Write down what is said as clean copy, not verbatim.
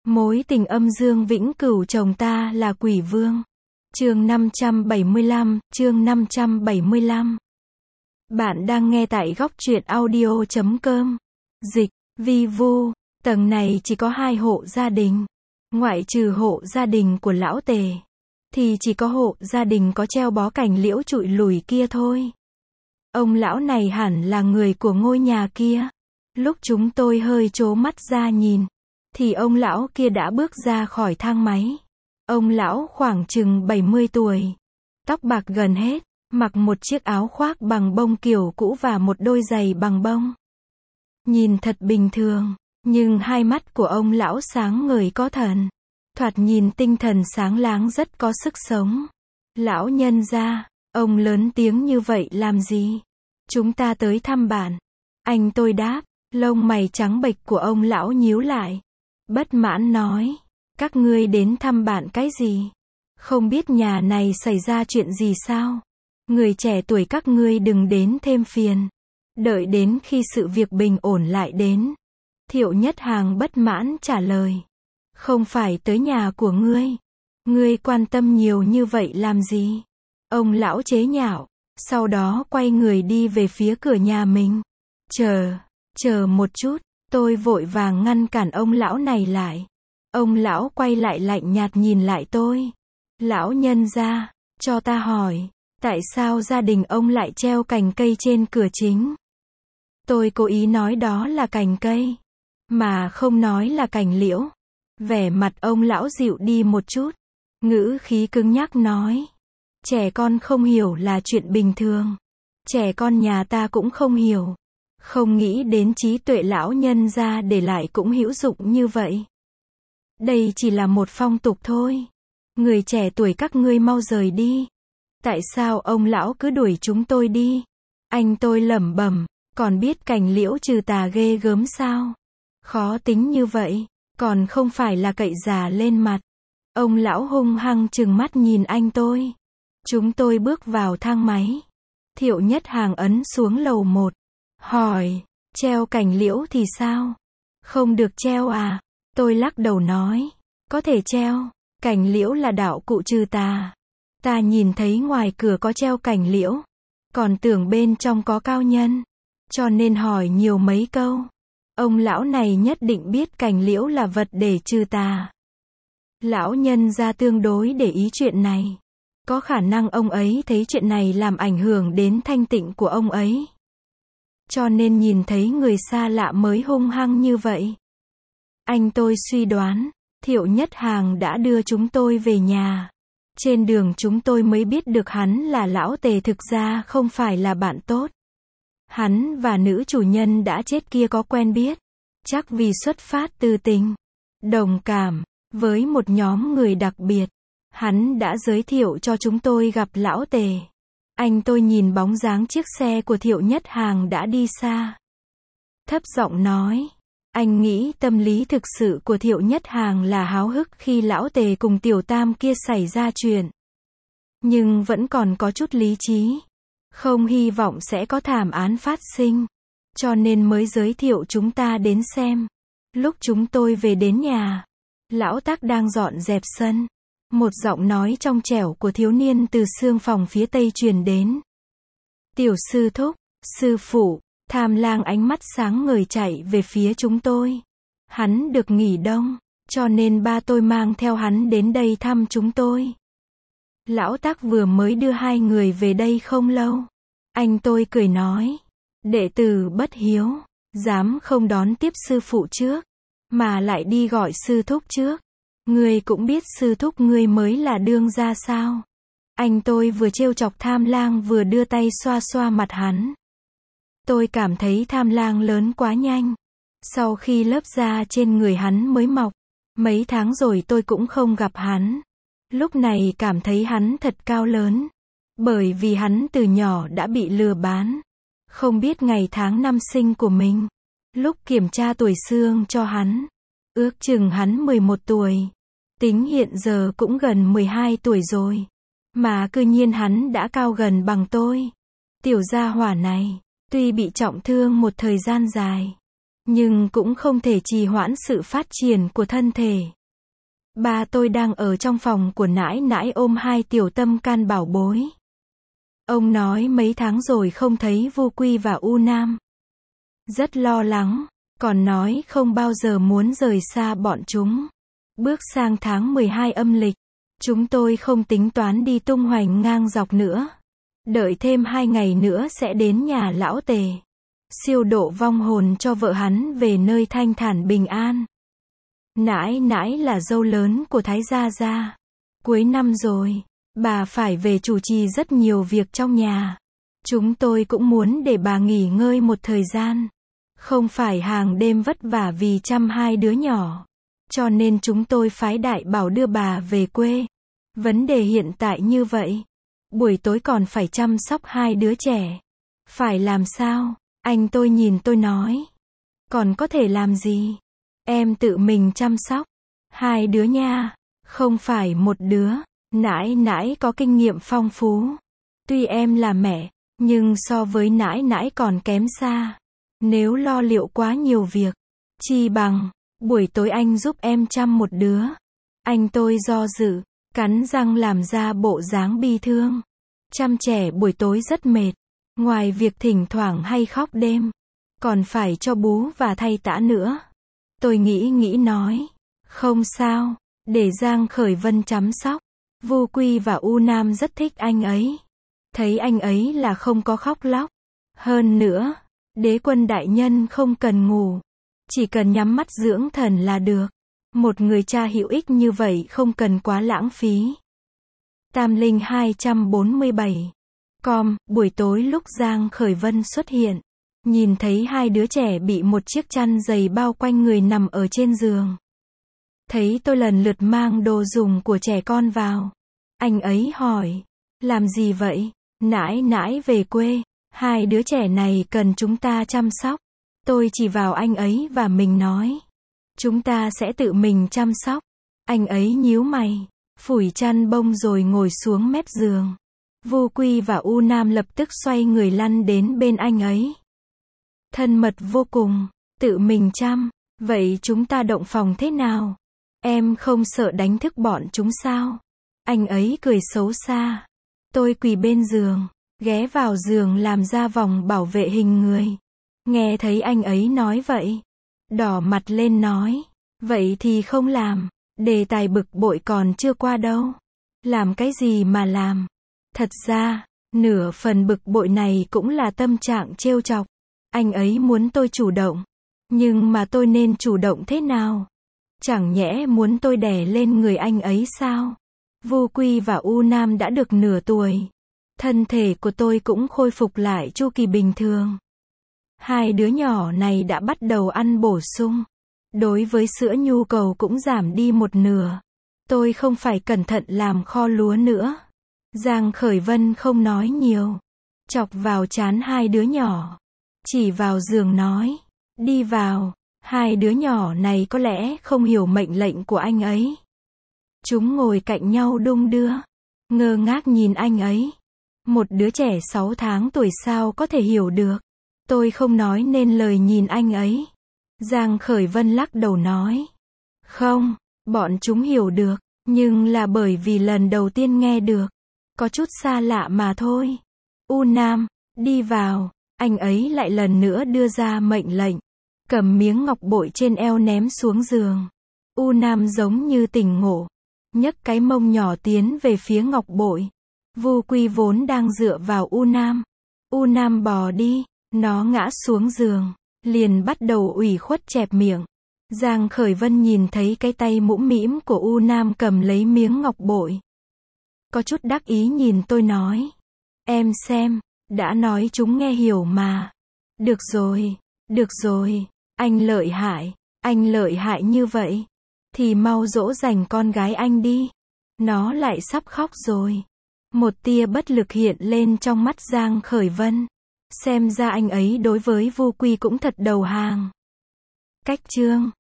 Mối tình âm dương vĩnh cửu chồng ta là quỷ vương. Chương 575, chương 575. Bạn đang nghe tại góc truyện audio.com. Dịch, vi vu, tầng này chỉ có 2 hộ gia đình. Ngoại trừ hộ gia đình của lão Tề, thì chỉ có hộ gia đình có treo bó cành liễu trụi lùi kia thôi. Ông lão này hẳn là người của ngôi nhà kia. Lúc chúng tôi hơi trố mắt ra nhìn, thì ông lão kia đã bước ra khỏi thang máy. Ông lão khoảng chừng 70 tuổi, tóc bạc gần hết, mặc một chiếc áo khoác bằng bông kiểu cũ và một đôi giày bằng bông. Nhìn thật bình thường, nhưng hai mắt của ông lão sáng ngời có thần. Thoạt nhìn tinh thần sáng láng, rất có sức sống. Lão nhân gia, ông lớn tiếng như vậy làm gì? Chúng ta tới thăm bạn. Anh tôi đáp, lông mày trắng bệch của ông lão nhíu lại. Bất mãn nói, các ngươi đến thăm bạn cái gì? Không biết nhà này xảy ra chuyện gì sao? Người trẻ tuổi các ngươi đừng đến thêm phiền. Đợi đến khi sự việc bình ổn lại đến. Thiệu Nhất Hàng bất mãn trả lời. Không phải tới nhà của ngươi. Ngươi quan tâm nhiều như vậy làm gì? Ông lão chế nhạo. Sau đó quay người đi về phía cửa nhà mình. Chờ một chút. Tôi vội vàng ngăn cản ông lão này lại. Ông lão quay lại lạnh nhạt nhìn lại tôi. Lão nhân gia, cho ta hỏi, tại sao gia đình ông lại treo cành cây trên cửa chính? Tôi cố ý nói đó là cành cây, mà không nói là cành liễu. Vẻ mặt ông lão dịu đi một chút, ngữ khí cứng nhắc nói. Trẻ con không hiểu là chuyện bình thường. Trẻ con nhà ta cũng không hiểu. Không nghĩ đến trí tuệ lão nhân gia để lại cũng hữu dụng như vậy. Đây chỉ là một phong tục thôi. Người trẻ tuổi các ngươi mau rời đi. Tại sao ông lão cứ đuổi chúng tôi đi? Anh tôi lẩm bẩm, còn biết cành liễu trừ tà ghê gớm sao? Khó tính như vậy, còn không phải là cậy già lên mặt. Ông lão hung hăng trừng mắt nhìn anh tôi. Chúng tôi bước vào thang máy. Thiệu Nhất Hàng ấn xuống lầu 1. Hỏi, treo cành liễu thì sao? Không được treo à? Tôi lắc đầu nói, có thể treo, cành liễu là đạo cụ trừ tà. Ta nhìn thấy ngoài cửa có treo cành liễu, còn tưởng bên trong có cao nhân, cho nên hỏi nhiều mấy câu. Ông lão này nhất định biết cành liễu là vật để trừ tà. Lão nhân gia tương đối để ý chuyện này. Có khả năng ông ấy thấy chuyện này làm ảnh hưởng đến thanh tịnh của ông ấy. Cho nên nhìn thấy người xa lạ mới hung hăng như vậy. Anh tôi suy đoán, Thiệu Nhất Hàng đã đưa chúng tôi về nhà. Trên đường chúng tôi mới biết được hắn là lão Tề, thực ra không phải là bạn tốt. Hắn và nữ chủ nhân đã chết kia có quen biết. Chắc vì xuất phát từ tình, đồng cảm, với một nhóm người đặc biệt. Hắn đã giới thiệu cho chúng tôi gặp lão Tề. Anh tôi nhìn bóng dáng chiếc xe của Thiệu Nhất Hàng đã đi xa. Thấp giọng nói. Anh nghĩ tâm lý thực sự của Thiệu Nhất Hàng là háo hức khi lão Tề cùng Tiểu Tam kia xảy ra chuyện. Nhưng vẫn còn có chút lý trí. Không hy vọng sẽ có thảm án phát sinh. Cho nên mới giới thiệu chúng ta đến xem. Lúc chúng tôi về đến nhà, lão Tác đang dọn dẹp sân. Một giọng nói trong trẻo của thiếu niên từ xương phòng phía tây truyền đến. Tiểu sư thúc, sư phụ. Tham Lang ánh mắt sáng ngời chạy về phía chúng tôi. Hắn được nghỉ đông, cho nên ba tôi mang theo hắn đến đây thăm chúng tôi. Lão Tác vừa mới đưa hai người về đây không lâu. Anh tôi cười nói, đệ tử bất hiếu, dám không đón tiếp sư phụ trước, mà lại đi gọi sư thúc trước. Ngươi cũng biết sư thúc ngươi mới là đương gia sao? Anh tôi vừa trêu chọc Tham Lang vừa đưa tay xoa xoa mặt hắn. Tôi cảm thấy Tham Lang lớn quá nhanh. Sau khi lớp da trên người hắn mới mọc, mấy tháng rồi tôi cũng không gặp hắn. Lúc này cảm thấy hắn thật cao lớn. Bởi vì hắn từ nhỏ đã bị lừa bán. Không biết ngày tháng năm sinh của mình. Lúc kiểm tra tuổi xương cho hắn, ước chừng hắn 11 tuổi. Tính hiện giờ cũng gần 12 tuổi rồi. Mà cư nhiên hắn đã cao gần bằng tôi. Tiểu gia hỏa này, tuy bị trọng thương một thời gian dài, nhưng cũng không thể trì hoãn sự phát triển của thân thể. Ba tôi đang ở trong phòng của nãi nãi ôm hai tiểu tâm can bảo bối. Ông nói mấy tháng rồi không thấy Vu Quy và U Nam. Rất lo lắng, còn nói không bao giờ muốn rời xa bọn chúng. Bước sang tháng 12 âm lịch, chúng tôi không tính toán đi tung hoành ngang dọc nữa. Đợi thêm 2 ngày nữa sẽ đến nhà lão Tề. Siêu độ vong hồn cho vợ hắn về nơi thanh thản bình an. Nãi nãi là dâu lớn của Thái Gia Gia. Cuối năm rồi, bà phải về chủ trì rất nhiều việc trong nhà. Chúng tôi cũng muốn để bà nghỉ ngơi một thời gian. Không phải hàng đêm vất vả vì chăm hai đứa nhỏ. Cho nên chúng tôi phái đại bảo đưa bà về quê. Vấn đề hiện tại như vậy. Buổi tối còn phải chăm sóc hai đứa trẻ. Phải làm sao? Anh tôi nhìn tôi nói. Còn có thể làm gì? Em tự mình chăm sóc. Hai đứa nha. Không phải một đứa. Nãi nãi có kinh nghiệm phong phú. Tuy em là mẹ, nhưng so với nãi nãi còn kém xa. Nếu lo liệu quá nhiều việc, chi bằng, buổi tối anh giúp em chăm một đứa. Anh tôi do dự, cắn răng làm ra bộ dáng bi thương. Chăm trẻ buổi tối rất mệt. Ngoài việc thỉnh thoảng hay khóc đêm, còn phải cho bú và thay tã nữa. Tôi nghĩ nói, không sao, để Giang Khởi Vân chăm sóc. Vu Quy và U Nam rất thích anh ấy. Thấy anh ấy là không có khóc lóc. Hơn nữa, Đế Quân đại nhân không cần ngủ, chỉ cần nhắm mắt dưỡng thần là được. Một người cha hữu ích như vậy không cần quá lãng phí. Tam Linh 247. Buổi tối lúc Giang Khởi Vân xuất hiện, nhìn thấy hai đứa trẻ bị một chiếc chăn dày bao quanh người nằm ở trên giường. Thấy tôi lần lượt mang đồ dùng của trẻ con vào. Anh ấy hỏi, làm gì vậy? Nãi nãi về quê, hai đứa trẻ này cần chúng ta chăm sóc. Tôi chỉ vào anh ấy và mình nói, chúng ta sẽ tự mình chăm sóc. Anh ấy nhíu mày, phủi chăn bông rồi ngồi xuống mép giường. Vu Quy và U Nam lập tức xoay người lăn đến bên anh ấy. Thân mật vô cùng, tự mình chăm. Vậy chúng ta động phòng thế nào? Em không sợ đánh thức bọn chúng sao? Anh ấy cười xấu xa. Tôi quỳ bên giường, ghé vào giường làm ra vòng bảo vệ hình người. Nghe thấy anh ấy nói vậy, đỏ mặt lên nói, vậy thì không làm. Đề tài bực bội còn chưa qua đâu. Làm cái gì mà làm? Thật ra, nửa phần bực bội này cũng là tâm trạng trêu chọc. Anh ấy muốn tôi chủ động. Nhưng mà tôi nên chủ động thế nào? Chẳng nhẽ muốn tôi đè lên người anh ấy sao? Vu Quy và U Nam đã được nửa tuổi. Thân thể của tôi cũng khôi phục lại chu kỳ bình thường. Hai đứa nhỏ này đã bắt đầu ăn bổ sung. Đối với sữa nhu cầu cũng giảm đi một nửa. Tôi không phải cẩn thận làm kho lúa nữa. Giang Khởi Vân không nói nhiều. Chọc vào trán hai đứa nhỏ. Chỉ vào giường nói, đi vào. Hai đứa nhỏ này có lẽ không hiểu mệnh lệnh của anh ấy. Chúng ngồi cạnh nhau đung đưa, ngơ ngác nhìn anh ấy. Một đứa trẻ 6 tháng tuổi sao có thể hiểu được. Tôi không nói nên lời nhìn anh ấy. Giang Khởi Vân lắc đầu nói, không, bọn chúng hiểu được, nhưng là bởi vì lần đầu tiên nghe được. Có chút xa lạ mà thôi. U Nam, đi vào. Anh ấy lại lần nữa đưa ra mệnh lệnh. Cầm miếng ngọc bội trên eo ném xuống giường. U Nam giống như tỉnh ngộ. Nhấc cái mông nhỏ tiến về phía ngọc bội. Vu Quy vốn đang dựa vào U Nam. U Nam bò đi. Nó ngã xuống giường. Liền bắt đầu ủy khuất chẹp miệng. Giang Khởi Vân nhìn thấy cái tay mũm mĩm của U Nam cầm lấy miếng ngọc bội. Có chút đắc ý nhìn tôi nói. Em xem, đã nói chúng nghe hiểu mà. Được rồi, anh lợi hại như vậy. Thì mau dỗ dành con gái anh đi. Nó lại sắp khóc rồi. Một tia bất lực hiện lên trong mắt Giang Khởi Vân. Xem ra anh ấy đối với Vu Quy cũng thật đầu hàng. Cách chương